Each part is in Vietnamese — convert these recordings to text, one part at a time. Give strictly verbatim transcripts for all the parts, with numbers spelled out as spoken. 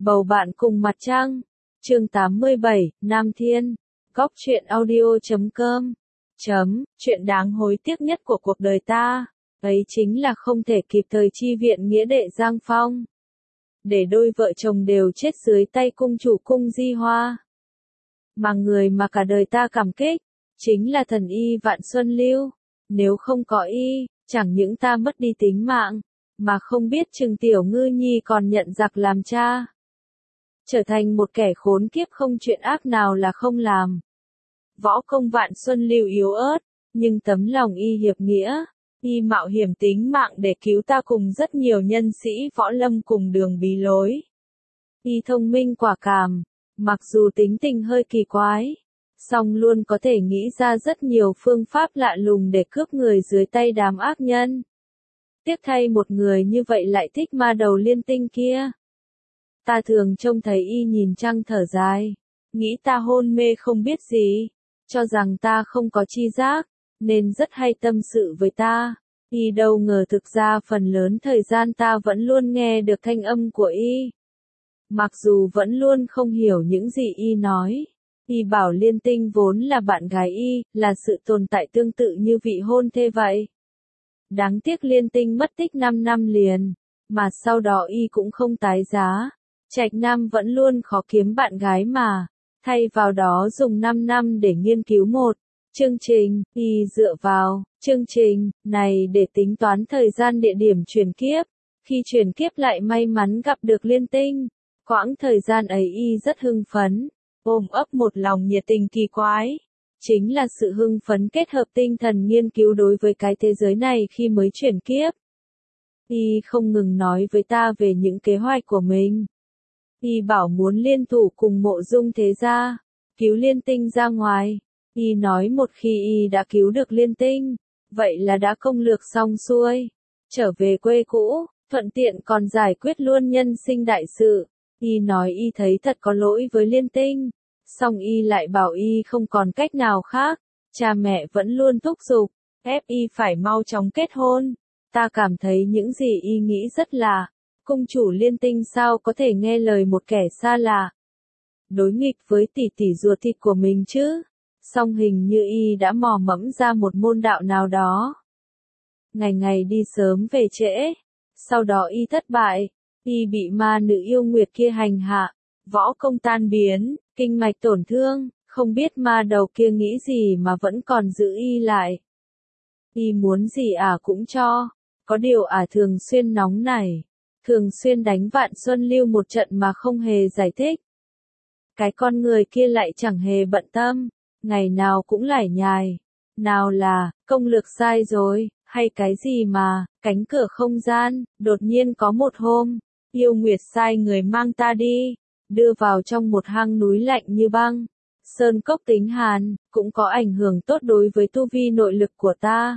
Bầu bạn cùng mặt trăng. Chương tám mươi bảy, Nam Thiên. Góc truyện audio chấm com. Chấm, chuyện đáng hối tiếc nhất của cuộc đời ta, ấy chính là không thể kịp thời chi viện nghĩa đệ Giang Phong. Để đôi vợ chồng đều chết dưới tay cung chủ cung Di Hoa. Mà người mà cả đời ta cảm kích, chính là thần y Vạn Xuân Lưu. Nếu không có y, chẳng những ta mất đi tính mạng, mà không biết chừng tiểu ngư nhi còn nhận giặc làm cha. Trở thành một kẻ khốn kiếp không chuyện ác nào là không làm. Võ công Vạn Xuân Lưu yếu ớt, nhưng tấm lòng y hiệp nghĩa, y mạo hiểm tính mạng để cứu ta cùng rất nhiều nhân sĩ võ lâm cùng đường bí lối. Y thông minh quả cảm, mặc dù tính tình hơi kỳ quái, song luôn có thể nghĩ ra rất nhiều phương pháp lạ lùng để cướp người dưới tay đám ác nhân. Tiếc thay một người như vậy lại thích ma đầu liên tinh kia. Ta thường trông thấy y nhìn trăng thở dài, nghĩ ta hôn mê không biết gì, cho rằng ta không có chi giác, nên rất hay tâm sự với ta. Y đâu ngờ thực ra phần lớn thời gian ta vẫn luôn nghe được thanh âm của y. Mặc dù vẫn luôn không hiểu những gì y nói, y bảo liên tinh vốn là bạn gái y, là sự tồn tại tương tự như vị hôn thê vậy. Đáng tiếc liên tinh mất tích năm năm liền, mà sau đó y cũng không tái giá. Trạch Nam vẫn luôn khó kiếm bạn gái mà, thay vào đó dùng năm năm để nghiên cứu một chương trình, y dựa vào chương trình này để tính toán thời gian địa điểm chuyển kiếp. Khi chuyển kiếp lại may mắn gặp được liên tinh, quãng thời gian ấy y rất hưng phấn, ôm ấp một lòng nhiệt tình kỳ quái. Chính là sự hưng phấn kết hợp tinh thần nghiên cứu đối với cái thế giới này khi mới chuyển kiếp. Y không ngừng nói với ta về những kế hoạch của mình. Y bảo muốn liên thủ cùng Mộ Dung thế gia, cứu liên tinh ra ngoài. Y nói một khi y đã cứu được liên tinh, vậy là đã công lược xong xuôi. Trở về quê cũ, thuận tiện còn giải quyết luôn nhân sinh đại sự. Y nói y thấy thật có lỗi với liên tinh, song y lại bảo y không còn cách nào khác. Cha mẹ vẫn luôn thúc giục, ép y phải mau chóng kết hôn. Ta cảm thấy những gì y nghĩ rất lạ. Cung chủ liên tinh sao có thể nghe lời một kẻ xa lạ, đối nghịch với tỷ tỷ ruột thịt của mình chứ? Song hình như y đã mò mẫm ra một môn đạo nào đó. Ngày ngày đi sớm về trễ, sau đó y thất bại, y bị ma nữ yêu nguyệt kia hành hạ, võ công tan biến, kinh mạch tổn thương, không biết ma đầu kia nghĩ gì mà vẫn còn giữ y lại. Y muốn gì ả cũng cho, có điều ả thường xuyên nóng nảy, thường xuyên đánh Vạn Xuân Lưu một trận mà không hề giải thích. Cái con người kia lại chẳng hề bận tâm, ngày nào cũng lải nhải. Nào là, công lược sai rồi, hay cái gì mà, cánh cửa không gian, đột nhiên có một hôm, yêu nguyệt sai người mang ta đi, đưa vào trong một hang núi lạnh như băng. Sơn cốc tính hàn, cũng có ảnh hưởng tốt đối với tu vi nội lực của ta.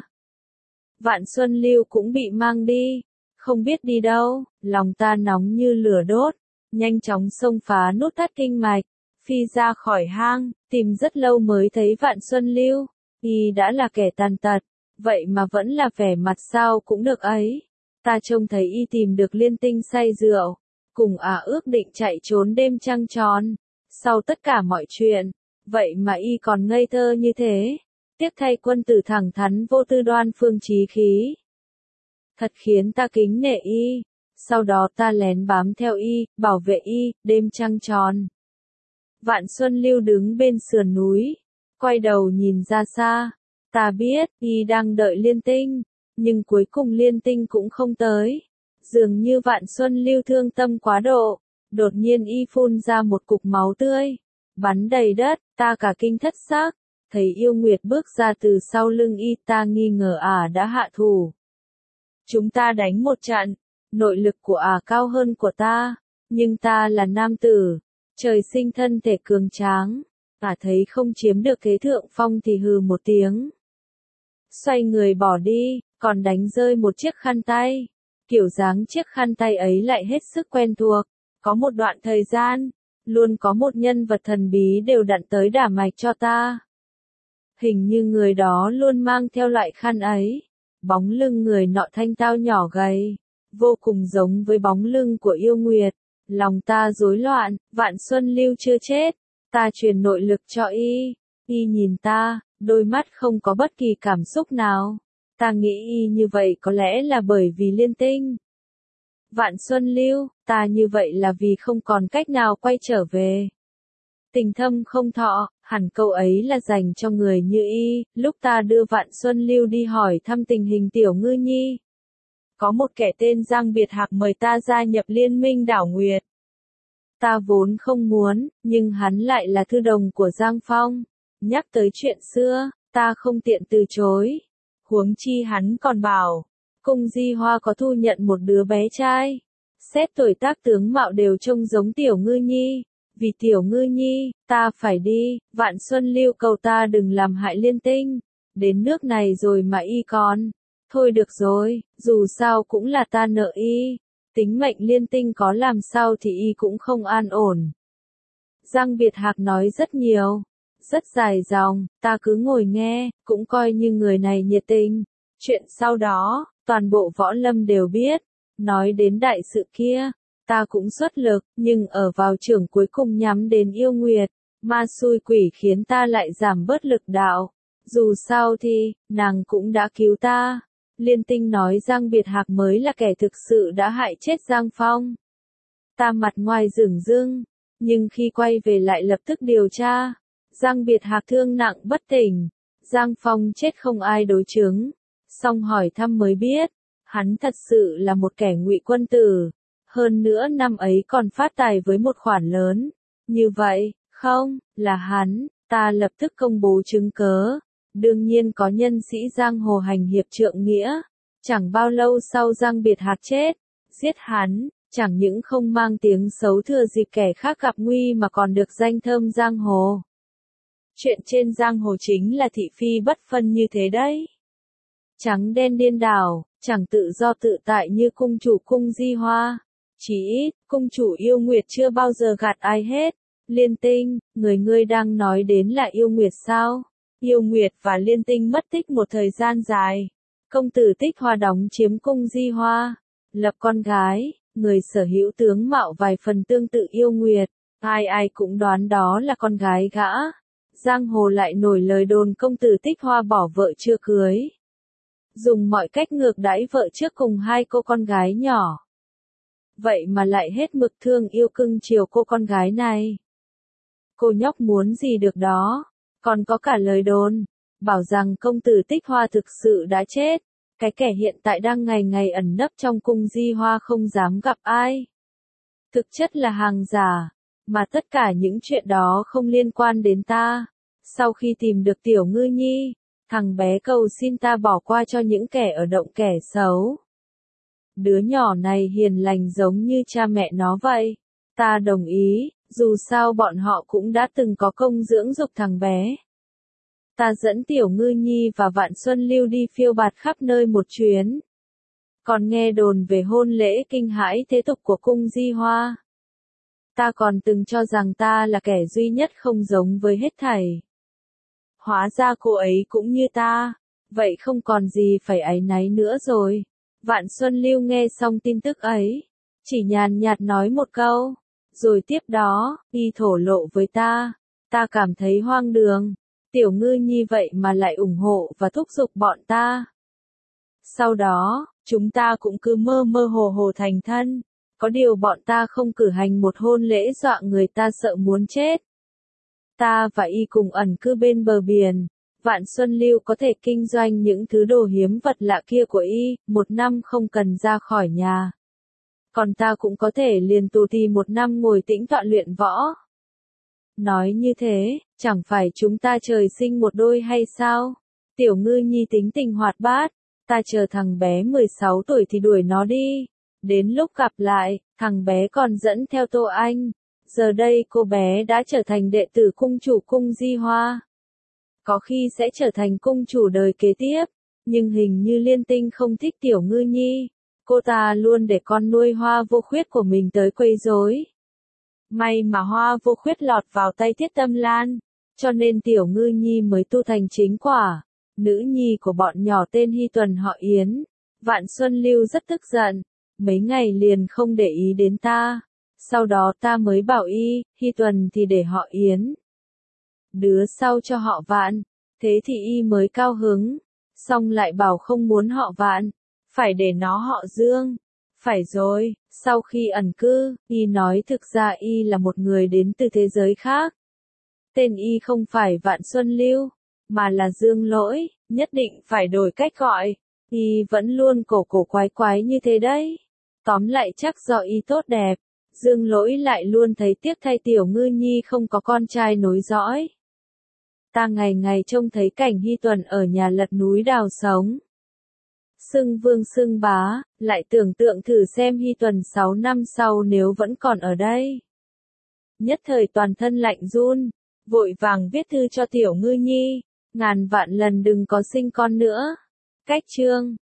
Vạn Xuân Lưu cũng bị mang đi, không biết đi đâu, lòng ta nóng như lửa đốt, nhanh chóng xông phá nút thắt kinh mạch, phi ra khỏi hang, tìm rất lâu mới thấy Vạn Xuân Lưu. Y đã là kẻ tàn tật, vậy mà vẫn là vẻ mặt sao cũng được ấy. Ta trông thấy y tìm được liên tinh say rượu, cùng ả ước định chạy trốn đêm trăng tròn. Sau tất cả mọi chuyện, vậy mà y còn ngây thơ như thế. Tiếc thay quân tử thẳng thắn vô tư đoan phương chí khí. Thật khiến ta kính nể y. Sau đó ta lén bám theo y, bảo vệ y, đêm trăng tròn. Vạn Xuân Lưu đứng bên sườn núi, quay đầu nhìn ra xa. Ta biết, y đang đợi liên tinh, nhưng cuối cùng liên tinh cũng không tới. Dường như Vạn Xuân Lưu thương tâm quá độ, đột nhiên y phun ra một cục máu tươi, bắn đầy đất, ta cả kinh thất xác. Thấy yêu nguyệt bước ra từ sau lưng y, ta nghi ngờ ả đã hạ thủ. Chúng ta đánh một trận, nội lực của ả cao hơn của ta, nhưng ta là nam tử, trời sinh thân thể cường tráng, ả thấy không chiếm được thế thượng phong thì hừ một tiếng. Xoay người bỏ đi, còn đánh rơi một chiếc khăn tay. Kiểu dáng chiếc khăn tay ấy lại hết sức quen thuộc, có một đoạn thời gian, luôn có một nhân vật thần bí đều đặn tới đả mạch cho ta. Hình như người đó luôn mang theo loại khăn ấy. Bóng lưng người nọ thanh tao nhỏ gầy, vô cùng giống với bóng lưng của yêu nguyệt. Lòng ta rối loạn, Vạn Xuân Lưu chưa chết, ta truyền nội lực cho y. Y nhìn ta, đôi mắt không có bất kỳ cảm xúc nào. Ta nghĩ y như vậy có lẽ là bởi vì liên tinh. Vạn Xuân Lưu, ta như vậy là vì không còn cách nào quay trở về. Tình thâm không thọ, hẳn câu ấy là dành cho người như y. Lúc ta đưa Vạn Xuân Lưu đi hỏi thăm tình hình Tiểu Ngư Nhi, có một kẻ tên Giang Biệt Hạc mời ta gia nhập liên minh Đảo Nguyệt. Ta vốn không muốn, nhưng hắn lại là thư đồng của Giang Phong. Nhắc tới chuyện xưa, ta không tiện từ chối. Huống chi hắn còn bảo, Cung Di Hoa có thu nhận một đứa bé trai. Xét tuổi tác tướng mạo đều trông giống Tiểu Ngư Nhi. Vì Tiểu Ngư Nhi, ta phải đi. Vạn Xuân Lưu cầu ta đừng làm hại liên tinh. Đến nước này rồi mà y còn. Thôi được rồi, dù sao cũng là ta nợ y. Tính mệnh liên tinh có làm sao thì y cũng không an ổn. Giang Biệt Hạc nói rất nhiều, rất dài dòng, ta cứ ngồi nghe, cũng coi như người này nhiệt tình. Chuyện sau đó, toàn bộ võ lâm đều biết. Nói đến đại sự kia, ta cũng xuất lực, nhưng ở vào trưởng cuối cùng nhắm đến yêu nguyệt. Ma xui quỷ khiến ta lại giảm bớt lực đạo. Dù sao thì, nàng cũng đã cứu ta. Liên tinh nói Giang Biệt Hạc mới là kẻ thực sự đã hại chết Giang Phong. Ta mặt ngoài dửng dưng, nhưng khi quay về lại lập tức điều tra. Giang Biệt Hạc thương nặng bất tỉnh, Giang Phong chết không ai đối chứng. Xong hỏi thăm mới biết, hắn thật sự là một kẻ ngụy quân tử. Hơn nữa năm ấy còn phát tài với một khoản lớn. Như vậy, không, là hắn, ta lập tức công bố chứng cớ. Đương nhiên có nhân sĩ giang hồ hành hiệp trượng nghĩa. Chẳng bao lâu sau Giang Biệt Hạc chết, giết hắn, chẳng những không mang tiếng xấu thừa dịp kẻ khác gặp nguy mà còn được danh thơm giang hồ. Chuyện trên giang hồ chính là thị phi bất phân như thế đấy. Trắng đen điên đảo, chẳng tự do tự tại như cung chủ Cung Di Hoa. Chỉ ít, cung chủ yêu nguyệt chưa bao giờ gạt ai hết. Liên tinh, người ngươi đang nói đến là yêu nguyệt sao? Yêu Nguyệt và Liên Tinh mất tích một thời gian dài. Công tử Tích Hoa đóng chiếm Cung Di Hoa, lập con gái, người sở hữu tướng mạo vài phần tương tự Yêu Nguyệt, ai ai cũng đoán đó là con gái gã. Giang hồ lại nổi lời đồn công tử Tích Hoa bỏ vợ chưa cưới, dùng mọi cách ngược đãi vợ trước cùng hai cô con gái nhỏ. Vậy mà lại hết mực thương yêu cưng chiều cô con gái này. Cô nhóc muốn gì được đó. Còn có cả lời đồn, bảo rằng công tử Tích Hoa thực sự đã chết. Cái kẻ hiện tại đang ngày ngày ẩn nấp trong Cung Di Hoa không dám gặp ai. Thực chất là hàng giả, mà tất cả những chuyện đó không liên quan đến ta. Sau khi tìm được Tiểu Ngư Nhi, thằng bé cầu xin ta bỏ qua cho những kẻ ở động kẻ xấu. Đứa nhỏ này hiền lành giống như cha mẹ nó vậy. Ta đồng ý. Dù sao bọn họ cũng đã từng có công dưỡng dục thằng bé. Ta dẫn Tiểu Ngư Nhi và Vạn Xuân Lưu đi phiêu bạt khắp nơi một chuyến. Còn nghe đồn về hôn lễ kinh hãi thế tục của Cung Di Hoa. Ta còn từng cho rằng ta là kẻ duy nhất không giống với hết thảy. Hóa ra cô ấy cũng như ta. Vậy không còn gì phải áy náy nữa rồi. Vạn Xuân Lưu nghe xong tin tức ấy, chỉ nhàn nhạt nói một câu. Rồi tiếp đó, y thổ lộ với ta, ta cảm thấy hoang đường, Tiểu Ngư Nhi vậy mà lại ủng hộ và thúc giục bọn ta. Sau đó, chúng ta cũng cứ mơ mơ hồ hồ thành thân, có điều bọn ta không cử hành một hôn lễ dọa người ta sợ muốn chết. Ta và y cùng ẩn cư bên bờ biển, Vạn Xuân Lưu có thể kinh doanh những thứ đồ hiếm vật lạ kia của y, một năm không cần ra khỏi nhà. Còn ta cũng có thể liền tù thì một năm ngồi tĩnh tọa luyện võ. Nói như thế, chẳng phải chúng ta trời sinh một đôi hay sao? Tiểu Ngư Nhi tính tình hoạt bát, ta chờ thằng bé mười sáu tuổi thì đuổi nó đi. Đến lúc gặp lại, thằng bé còn dẫn theo Tô Anh. Giờ đây cô bé đã trở thành đệ tử cung chủ Cung Di Hoa. Có khi sẽ trở thành cung chủ đời kế tiếp, nhưng hình như Liên Tinh không thích Tiểu Ngư Nhi. Cô ta luôn để con nuôi Hoa Vô Khuyết của mình tới quấy rối. May mà Hoa Vô Khuyết lọt vào tay Thiết Tâm Lan, cho nên Tiểu Ngư Nhi mới tu thành chính quả. Nữ nhi của bọn nhỏ tên Hy Tuần họ Yến. Vạn Xuân Lưu rất tức giận, mấy ngày liền không để ý đến ta. Sau đó ta mới bảo y, Hy Tuần thì để họ Yến. Đứa sau cho họ Vạn. Thế thì y mới cao hứng. Xong lại bảo không muốn họ Vạn. Phải để nó họ Dương. Phải rồi, sau khi ẩn cư, y nói thực ra y là một người đến từ thế giới khác. Tên y không phải Vạn Xuân Lưu, mà là Dương Lỗi, nhất định phải đổi cách gọi. Y vẫn luôn cổ cổ quái quái như thế đấy. Tóm lại chắc do y tốt đẹp, Dương Lỗi lại luôn thấy tiếc thay Tiểu Ngư Nhi không có con trai nối dõi. Ta ngày ngày trông thấy cảnh Hy Tuần ở nhà lật núi đào sống. Xưng vương xưng bá, lại tưởng tượng thử xem Hy Tuần sáu năm sau nếu vẫn còn ở đây. Nhất thời toàn thân lạnh run, vội vàng viết thư cho Tiểu Ngư Nhi, ngàn vạn lần đừng có sinh con nữa. Cách chương